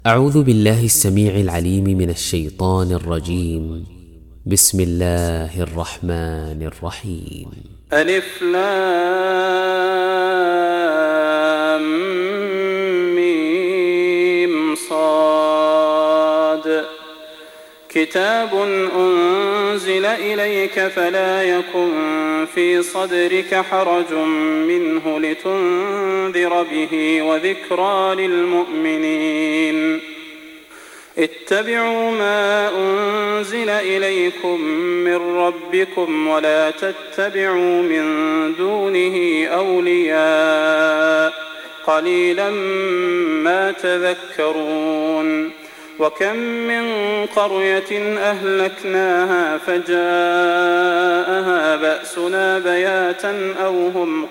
أعوذ بالله السميع العليم من الشيطان الرجيم. بسم الله الرحمن الرحيم. ألف لام ميم صاد. كتاب أنزل إليك فلا يكن في صدرك حرج منه لتنذر به وذكرى للمؤمنين. اتبعوا ما أنزل إليكم من ربكم ولا تتبعوا من دونه أولياء قليلا ما تذكرون. وكم من قرية أهلكناها فجاءها بأسنا بياتا أو هم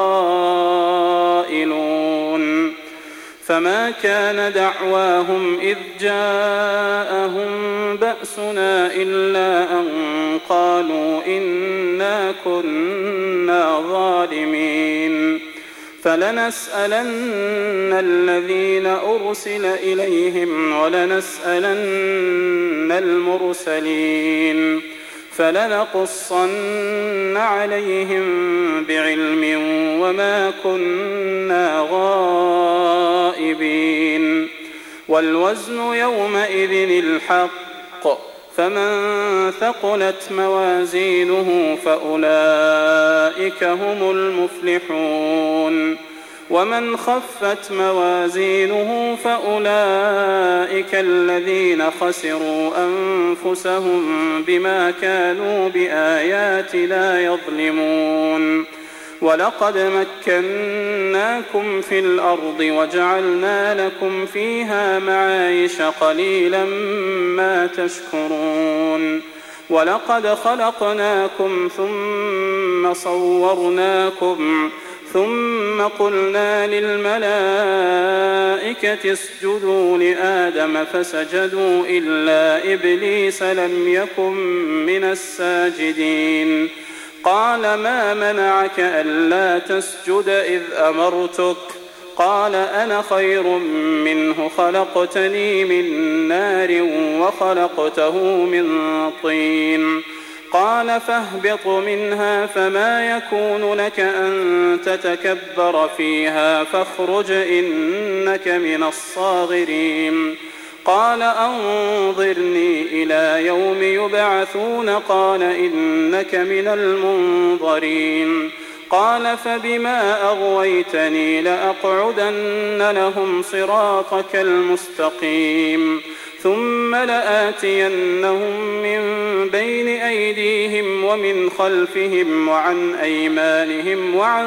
قائلون. فما كان دعواهم إذ جاءهم بأسنا إلا أن قالوا إنا كنا ظالمين. فلنسألن الذين أرسل إليهم ولنسألن المرسلين فلنقصن عليهم بعلم وما كنا غائبين. والوزن يومئذ الحق فمن ثقلت موازينه فأولئك هم المفلحون. ومن خفت موازينه فأولئك الذين خسروا أنفسهم بما كانوا بآياتنا يظلمون. ولقد مكناكم في الأرض وجعلنا لكم فيها معايش قليلا ما تشكرون. ولقد خلقناكم ثم صورناكم ثم قلنا للملائكة اسجدوا لآدم فسجدوا إلا إبليس لم يكن من الساجدين. قال ما منعك ألا تسجد إذ أمرتك؟ قال أنا خير منه خلقتني من نار وخلقته من طين. قال فاهبط منها فما يكون لك أن تتكبر فيها فاخرج إنك من الصاغرين. قال أنظرني إلى يوم يبعثون قال إنك من المنظرين. قال فبما أغويتني لأقعدن لهم صراطك المستقيم ثم لآتينهم من بين أيديهم ومن خلفهم وعن أيمانهم وعن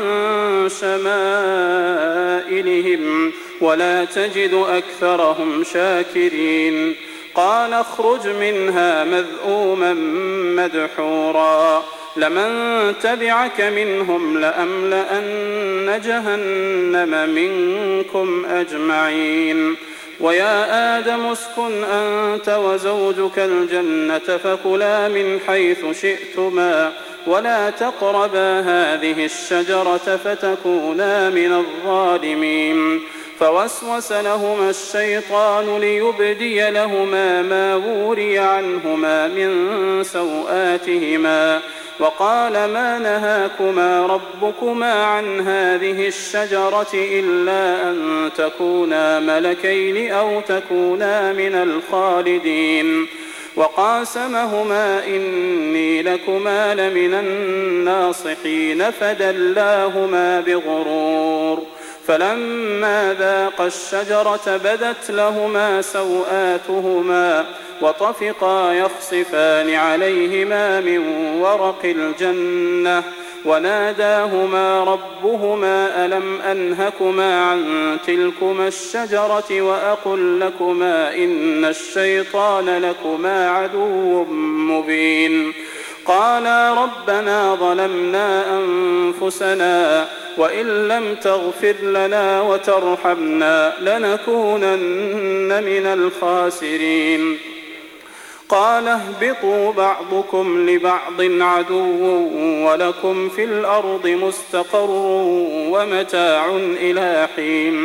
شمائلهم ولا تجد أكثرهم شاكرين. قال اخرج منها مذءوما مدحورا لمن تبعك منهم لأملأن جهنم منكم أجمعين. ويا آدم اسكن أنت وزوجك الجنة فكلا من حيث شئتما ولا تقربا هذه الشجرة فتكونا من الظالمين. فوسوس لهما الشيطان ليبدي لهما ما وري عنهما من سوآتهما وقال ما نهاكما ربكما عن هذه الشجرة إلا أن تكونا ملكين أو تكونا من الخالدين. وقاسمهما إني لكما لمن الناصحين فدلاهما بغرور. فلما ذاقا الشجرة بدت لهما سوآتهما وطفقا يخصفان عليهما من ورق الجنة وناداهما ربهما ألم أنهكما عن تلكما الشجرة وأقل لكما إن الشيطان لكما عدو مبين. قالا ربنا ظلمنا أنفسنا وإن لم تغفر لنا وترحمنا لنكونن من الخاسرين. قال اهبطوا بعضكم لبعض عدو ولكم في الأرض مستقر ومتاع إلى حين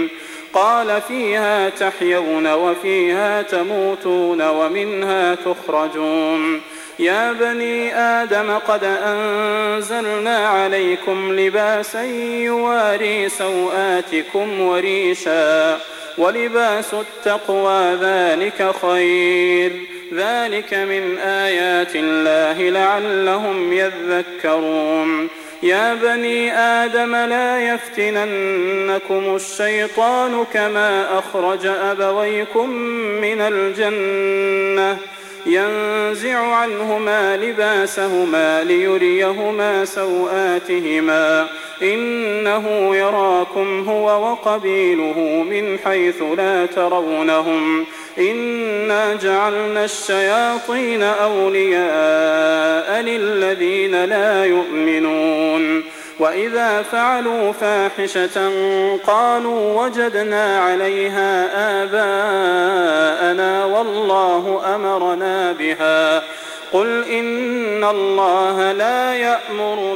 قال فيها تحيون وفيها تموتون ومنها تخرجون يا بني آدم قد أنزلنا عليكم لباسا يواري سوآتكم وريشا ولباس التقوى ذلك خير ذلك من آيات الله لعلهم يذكرون يا بني آدم لا يفتننكم الشيطان كما أخرج أبويكم من الجنة ينزع عنهما لباسهما ليريهما سوآتهما إنه يراكم هو وقبيله من حيث لا ترونهم إنا جعلنا الشياطين أولياء للذين لا يؤمنون وإذا فعلوا فاحشة قالوا وجدنا عليها آباءنا والله أمرنا بها قل إن الله لا يأمر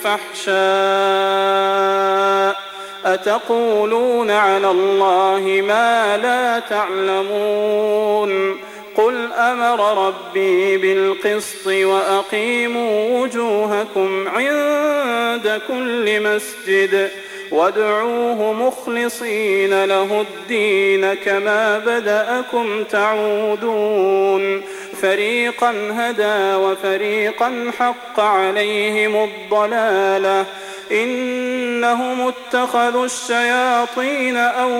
بالفحشاء أتقولون على الله ما لا تعلمون قل أمر ربي بالقسط وأقيموا وجوهكم عند كل مسجد وادعوه مخلصين له الدين كما بدأكم تعودون فريقا هدى وفريقا حق عليهم الضلالة إنهم اتخذوا الشياطين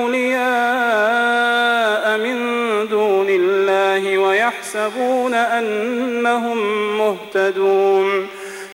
أولياء من دون الله ويحسبون أنهم مهتدون